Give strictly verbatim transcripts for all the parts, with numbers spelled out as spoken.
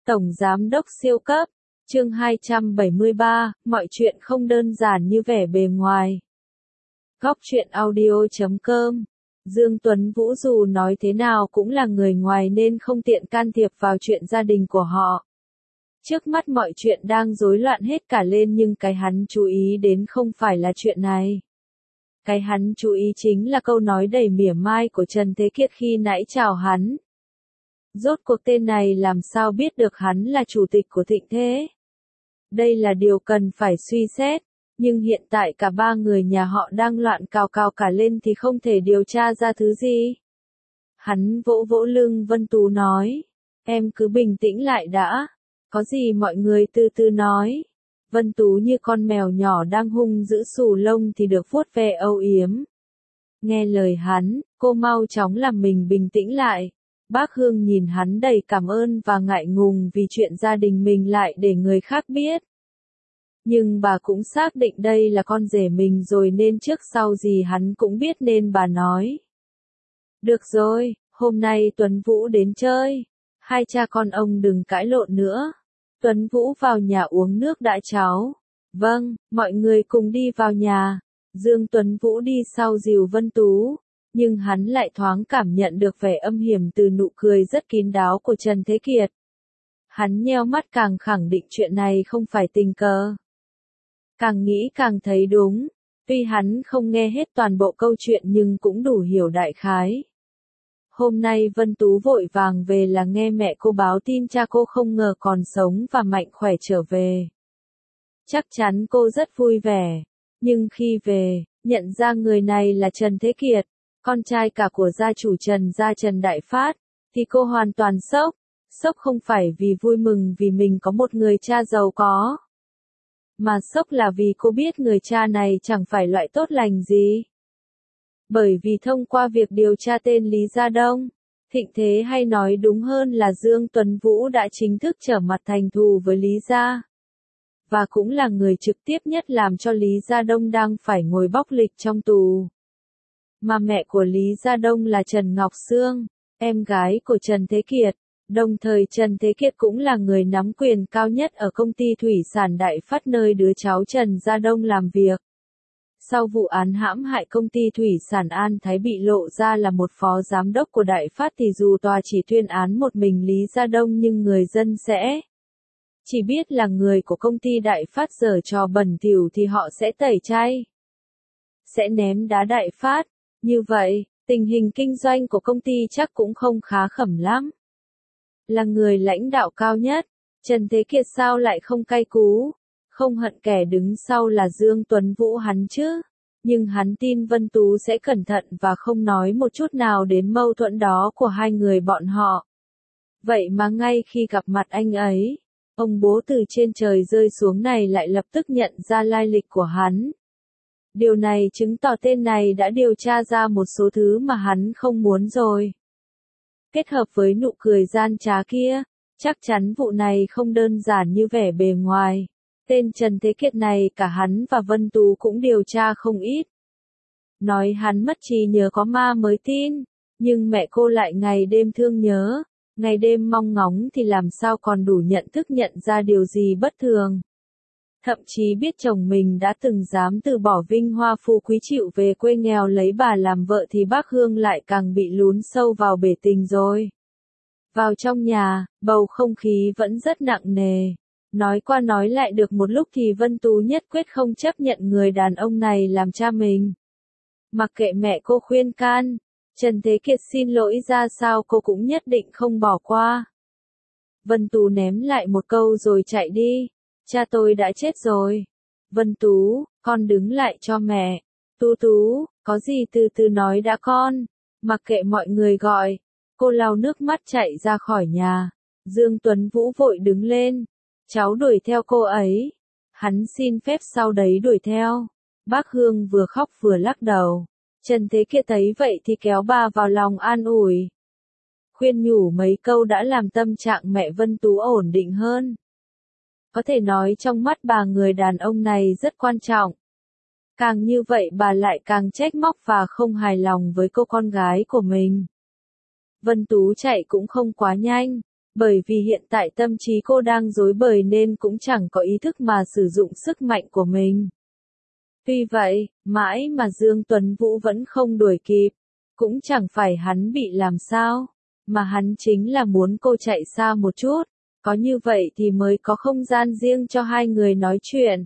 Tổng Giám đốc siêu cấp, chương hai trăm bảy mươi ba, mọi chuyện không đơn giản như vẻ bề ngoài. Góc truyện audio chấm com. Dương Tuấn Vũ dù nói thế nào cũng là người ngoài nên không tiện can thiệp vào chuyện gia đình của họ. Trước mắt mọi chuyện đang rối loạn hết cả lên nhưng cái hắn chú ý đến không phải là chuyện này. Cái hắn chú ý chính là câu nói đầy mỉa mai của Trần Thế Kiệt khi nãy chào hắn. Rốt cuộc tên này làm sao biết được hắn là chủ tịch của Thịnh Thế? Đây là điều cần phải suy xét, nhưng hiện tại cả ba người nhà họ đang loạn cào cào cả lên thì không thể điều tra ra thứ gì. Hắn vỗ vỗ lưng Vân Tú nói, em cứ bình tĩnh lại đã, có gì mọi người từ từ nói. Vân Tú như con mèo nhỏ đang hung dữ xù lông thì được vuốt ve âu yếm. Nghe lời hắn, cô mau chóng làm mình bình tĩnh lại. Bác Hương nhìn hắn đầy cảm ơn và ngại ngùng vì chuyện gia đình mình lại để người khác biết. Nhưng bà cũng xác định đây là con rể mình rồi nên trước sau gì hắn cũng biết nên bà nói. Được rồi, hôm nay Tuấn Vũ đến chơi. Hai cha con ông đừng cãi lộn nữa. Tuấn Vũ vào nhà uống nước đã cháu. Vâng, mọi người cùng đi vào nhà. Dương Tuấn Vũ đi sau dìu Vân Tú. Nhưng hắn lại thoáng cảm nhận được vẻ âm hiểm từ nụ cười rất kín đáo của Trần Thế Kiệt. Hắn nheo mắt càng khẳng định chuyện này không phải tình cờ. Càng nghĩ càng thấy đúng, tuy hắn không nghe hết toàn bộ câu chuyện nhưng cũng đủ hiểu đại khái. Hôm nay Vân Tú vội vàng về là nghe mẹ cô báo tin cha cô không ngờ còn sống và mạnh khỏe trở về. Chắc chắn cô rất vui vẻ, nhưng khi về, nhận ra người này là Trần Thế Kiệt, con trai cả của gia chủ Trần gia Trần Đại Phát, thì cô hoàn toàn sốc. Sốc không phải vì vui mừng vì mình có một người cha giàu có, mà sốc là vì cô biết người cha này chẳng phải loại tốt lành gì. Bởi vì thông qua việc điều tra tên Lý Gia Đông, Thịnh Thế hay nói đúng hơn là Dương Tuấn Vũ đã chính thức trở mặt thành thù với Lý Gia. Và cũng là người trực tiếp nhất làm cho Lý Gia Đông đang phải ngồi bóc lịch trong tù. Mà mẹ của Lý Gia Đông là Trần Ngọc Sương, em gái của Trần Thế Kiệt, đồng thời Trần Thế Kiệt cũng là người nắm quyền cao nhất ở công ty thủy sản Đại Phát nơi đứa cháu Trần Gia Đông làm việc. Sau vụ án hãm hại công ty thủy sản An Thái bị lộ ra là một phó giám đốc của Đại Phát thì dù tòa chỉ tuyên án một mình Lý Gia Đông nhưng người dân sẽ chỉ biết là người của công ty Đại Phát giở trò bẩn thỉu thì họ sẽ tẩy chay, sẽ ném đá Đại Phát. Như vậy, tình hình kinh doanh của công ty chắc cũng không khá khẩm lắm. Là người lãnh đạo cao nhất, Trần Thế Kiệt sao lại không cay cú, không hận kẻ đứng sau là Dương Tuấn Vũ hắn chứ. Nhưng hắn tin Vân Tú sẽ cẩn thận và không nói một chút nào đến mâu thuẫn đó của hai người bọn họ. Vậy mà ngay khi gặp mặt anh ấy, ông bố từ trên trời rơi xuống này lại lập tức nhận ra lai lịch của hắn. Điều này chứng tỏ tên này đã điều tra ra một số thứ mà hắn không muốn rồi. Kết hợp với nụ cười gian trá kia, chắc chắn vụ này không đơn giản như vẻ bề ngoài. Tên Trần Thế Kiệt này cả hắn và Vân Tú cũng điều tra không ít. Nói hắn mất trí nhớ có ma mới tin, nhưng mẹ cô lại ngày đêm thương nhớ, ngày đêm mong ngóng thì làm sao còn đủ nhận thức nhận ra điều gì bất thường. Thậm chí biết chồng mình đã từng dám từ bỏ vinh hoa phú quý chịu về quê nghèo lấy bà làm vợ thì bác Hương lại càng bị lún sâu vào bể tình rồi. Vào trong nhà, bầu không khí vẫn rất nặng nề. Nói qua nói lại được một lúc thì Vân Tú nhất quyết không chấp nhận người đàn ông này làm cha mình. Mặc kệ mẹ cô khuyên can, Trần Thế Kiệt xin lỗi ra sao cô cũng nhất định không bỏ qua. Vân Tú ném lại một câu rồi chạy đi. Cha tôi đã chết rồi. Vân Tú, con đứng lại cho mẹ. Tú Tú, có gì từ từ nói đã con. Mặc kệ mọi người gọi. Cô lau nước mắt chạy ra khỏi nhà. Dương Tuấn Vũ vội đứng lên. Cháu đuổi theo cô ấy. Hắn xin phép sau đấy đuổi theo. Bác Hương vừa khóc vừa lắc đầu. Trần Thế Kiệt thấy vậy thì kéo bà vào lòng an ủi. Khuyên nhủ mấy câu đã làm tâm trạng mẹ Vân Tú ổn định hơn. Có thể nói trong mắt bà người đàn ông này rất quan trọng. Càng như vậy bà lại càng trách móc và không hài lòng với cô con gái của mình. Vân Tú chạy cũng không quá nhanh, Bởi vì hiện tại tâm trí cô đang rối bời nên cũng chẳng có ý thức mà sử dụng sức mạnh của mình. Tuy vậy, mãi mà Dương Tuấn Vũ vẫn không đuổi kịp. Cũng chẳng phải hắn bị làm sao, mà hắn chính là muốn cô chạy xa một chút. Có như vậy thì mới có không gian riêng cho hai người nói chuyện.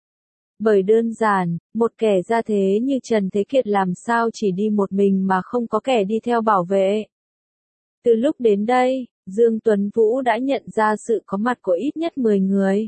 Bởi đơn giản, một kẻ ra thế như Trần Thế Kiệt làm sao chỉ đi một mình mà không có kẻ đi theo bảo vệ. Từ lúc đến đây, Dương Tuấn Vũ đã nhận ra sự có mặt của ít nhất mười người.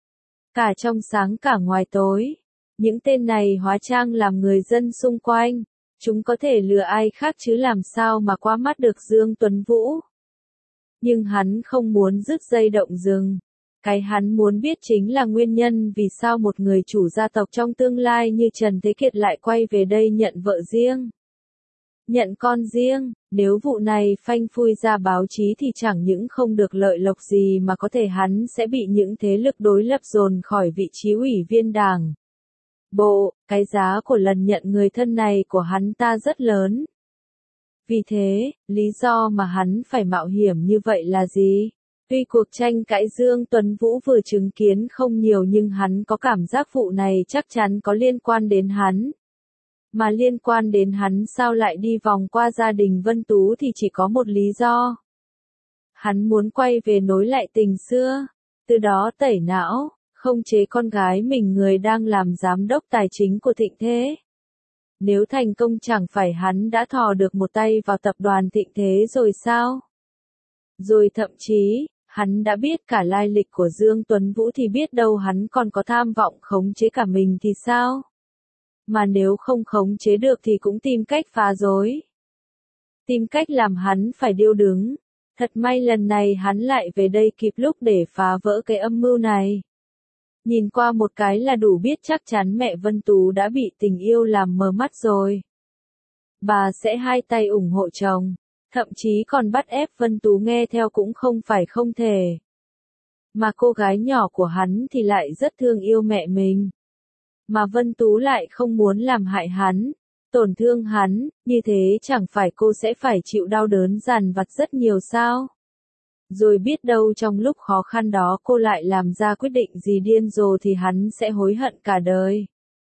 Cả trong sáng cả ngoài tối. Những tên này hóa trang làm người dân xung quanh. Chúng có thể lừa ai khác chứ làm sao mà qua mắt được Dương Tuấn Vũ. Nhưng hắn không muốn dứt dây động rừng. Cái hắn muốn biết chính là nguyên nhân vì sao một người chủ gia tộc trong tương lai như Trần Thế Kiệt lại quay về đây nhận vợ riêng. Nhận con riêng, nếu vụ này phanh phui ra báo chí thì chẳng những không được lợi lộc gì mà có thể hắn sẽ bị những thế lực đối lập dồn khỏi vị trí ủy viên đảng. Bộ, cái giá của lần nhận người thân này của hắn ta rất lớn. Vì thế, lý do mà hắn phải mạo hiểm như vậy là gì? Tuy cuộc tranh cãi Dương Tuấn Vũ vừa chứng kiến không nhiều nhưng hắn có cảm giác vụ này chắc chắn có liên quan đến hắn. Mà liên quan đến hắn sao lại đi vòng qua gia đình Vân Tú thì chỉ có một lý do. Hắn muốn quay về nối lại tình xưa, từ đó tẩy não, không chế con gái mình người đang làm giám đốc tài chính của Thịnh Thế. Nếu thành công chẳng phải hắn đã thò được một tay vào tập đoàn Thịnh Thế rồi sao? Rồi thậm chí, hắn đã biết cả lai lịch của Dương Tuấn Vũ thì biết đâu hắn còn có tham vọng khống chế cả mình thì sao? Mà nếu không khống chế được thì cũng tìm cách phá rối. Tìm cách làm hắn phải điêu đứng. Thật may lần này hắn lại về đây kịp lúc để phá vỡ cái âm mưu này. Nhìn qua một cái là đủ biết chắc chắn mẹ Vân Tú đã bị tình yêu làm mờ mắt rồi. Bà sẽ hai tay ủng hộ chồng, thậm chí còn bắt ép Vân Tú nghe theo cũng không phải không thể. Mà cô gái nhỏ của hắn thì lại rất thương yêu mẹ mình. Mà Vân Tú lại không muốn làm hại hắn, tổn thương hắn, như thế chẳng phải cô sẽ phải chịu đau đớn dằn vặt rất nhiều sao? Rồi biết đâu trong lúc khó khăn đó cô lại làm ra quyết định gì điên rồ thì hắn sẽ hối hận cả đời.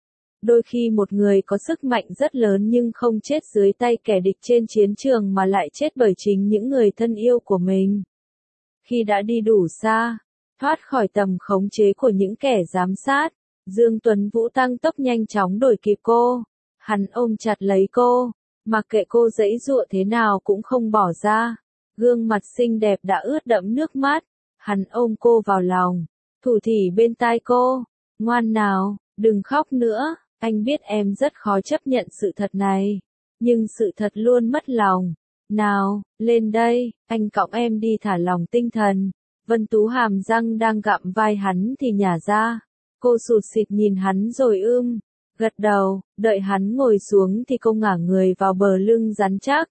Đôi khi một người có sức mạnh rất lớn nhưng không chết dưới tay kẻ địch trên chiến trường mà lại chết bởi chính những người thân yêu của mình. Khi đã đi đủ xa, thoát khỏi tầm khống chế của những kẻ giám sát, Dương Tuấn Vũ tăng tốc nhanh chóng đuổi kịp cô. Hắn ôm chặt lấy cô, mặc kệ cô giãy giụa thế nào cũng không bỏ ra. Gương mặt xinh đẹp đã ướt đẫm nước mắt. Hắn ôm cô vào lòng, thủ thỉ bên tai cô. Ngoan nào, đừng khóc nữa. Anh biết em rất khó chấp nhận sự thật này. Nhưng sự thật luôn mất lòng. Nào, lên đây, anh cõng em đi thả lỏng tinh thần. Vân Tú hàm răng đang gặm vai hắn thì nhả ra. Cô sụt sịt nhìn hắn rồi ưm, gật đầu, đợi hắn ngồi xuống thì cô ngả người vào bờ lưng rắn chắc.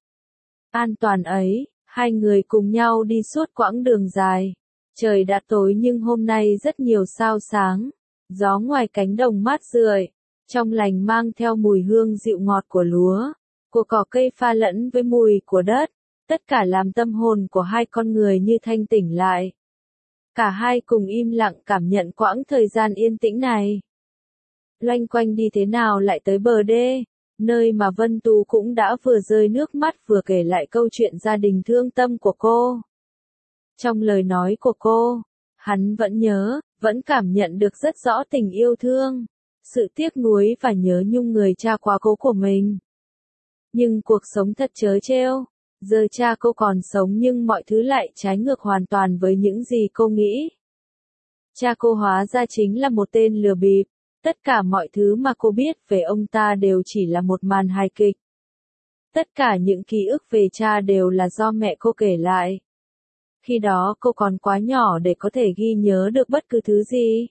An toàn ấy, hai người cùng nhau đi suốt quãng đường dài. Trời đã tối nhưng hôm nay rất nhiều sao sáng. Gió ngoài cánh đồng mát rượi, trong lành mang theo mùi hương dịu ngọt của lúa, của cỏ cây pha lẫn với mùi của đất. Tất cả làm tâm hồn của hai con người như thanh tỉnh lại. Cả hai cùng im lặng cảm nhận quãng thời gian yên tĩnh này. Loanh quanh đi thế nào lại tới bờ đê, nơi mà Vân Tú cũng đã vừa rơi nước mắt vừa kể lại câu chuyện gia đình thương tâm của cô. Trong lời nói của cô, hắn vẫn nhớ, vẫn cảm nhận được rất rõ tình yêu thương, sự tiếc nuối và nhớ nhung người cha quá cố của mình. Nhưng cuộc sống thật trớ trêu. Giờ cha cô còn sống nhưng mọi thứ lại trái ngược hoàn toàn với những gì cô nghĩ. Cha cô hóa ra chính là một tên lừa bịp. Tất cả mọi thứ mà cô biết về ông ta đều chỉ là một màn hài kịch. Tất cả những ký ức về cha đều là do mẹ cô kể lại. Khi đó cô còn quá nhỏ để có thể ghi nhớ được bất cứ thứ gì.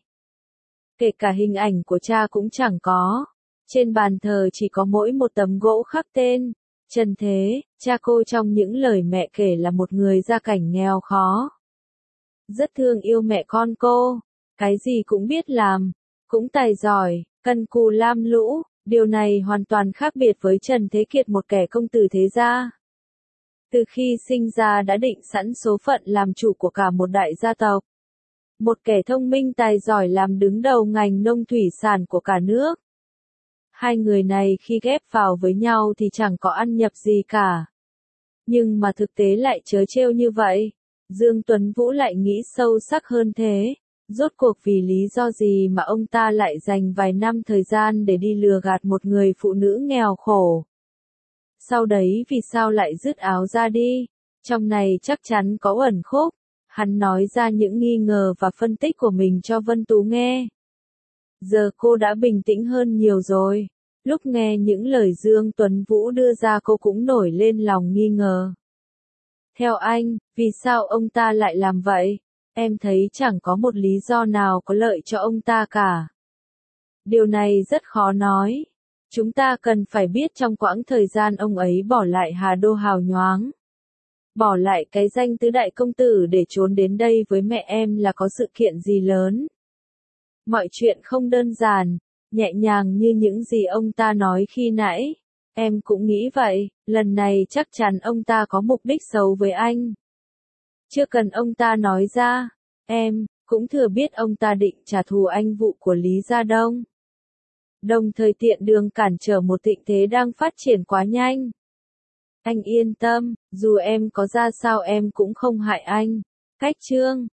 Kể cả hình ảnh của cha cũng chẳng có. Trên bàn thờ chỉ có mỗi một tấm gỗ khắc tên Trần Thế. Cha cô trong những lời mẹ kể là một người gia cảnh nghèo khó. Rất thương yêu mẹ con cô. Cái gì cũng biết làm. Cũng tài giỏi, cần cù lam lũ. Điều này hoàn toàn khác biệt với Trần Thế Kiệt, một kẻ công tử thế gia. Từ khi sinh ra đã định sẵn số phận làm chủ của cả một đại gia tộc. Một kẻ thông minh tài giỏi làm đứng đầu ngành nông thủy sản của cả nước. Hai người này khi ghép vào với nhau thì chẳng có ăn nhập gì cả. Nhưng mà thực tế lại trớ trêu như vậy. Dương Tuấn Vũ lại nghĩ sâu sắc hơn thế. Rốt cuộc vì lý do gì mà ông ta lại dành vài năm thời gian để đi lừa gạt một người phụ nữ nghèo khổ. Sau đấy vì sao lại dứt áo ra đi? Trong này chắc chắn có uẩn khúc. Hắn nói ra những nghi ngờ và phân tích của mình cho Vân Tú nghe. Giờ cô đã bình tĩnh hơn nhiều rồi. Lúc nghe những lời Dương Tuấn Vũ đưa ra cô cũng nổi lên lòng nghi ngờ. Theo anh, vì sao ông ta lại làm vậy? Em thấy chẳng có một lý do nào có lợi cho ông ta cả. Điều này rất khó nói. Chúng ta cần phải biết trong quãng thời gian ông ấy bỏ lại Hà Đô hào nhoáng. Bỏ lại cái danh tứ đại công tử để trốn đến đây với mẹ em là có sự kiện gì lớn. Mọi chuyện không đơn giản, nhẹ nhàng như những gì ông ta nói khi nãy. Em cũng nghĩ vậy, lần này chắc chắn ông ta có mục đích xấu với anh. Chưa cần ông ta nói ra, em cũng thừa biết ông ta định trả thù anh vụ của Lý Gia Đông. Đồng thời tiện đường cản trở một tình thế đang phát triển quá nhanh. Anh yên tâm, dù em có ra sao em cũng không hại anh. Cách chương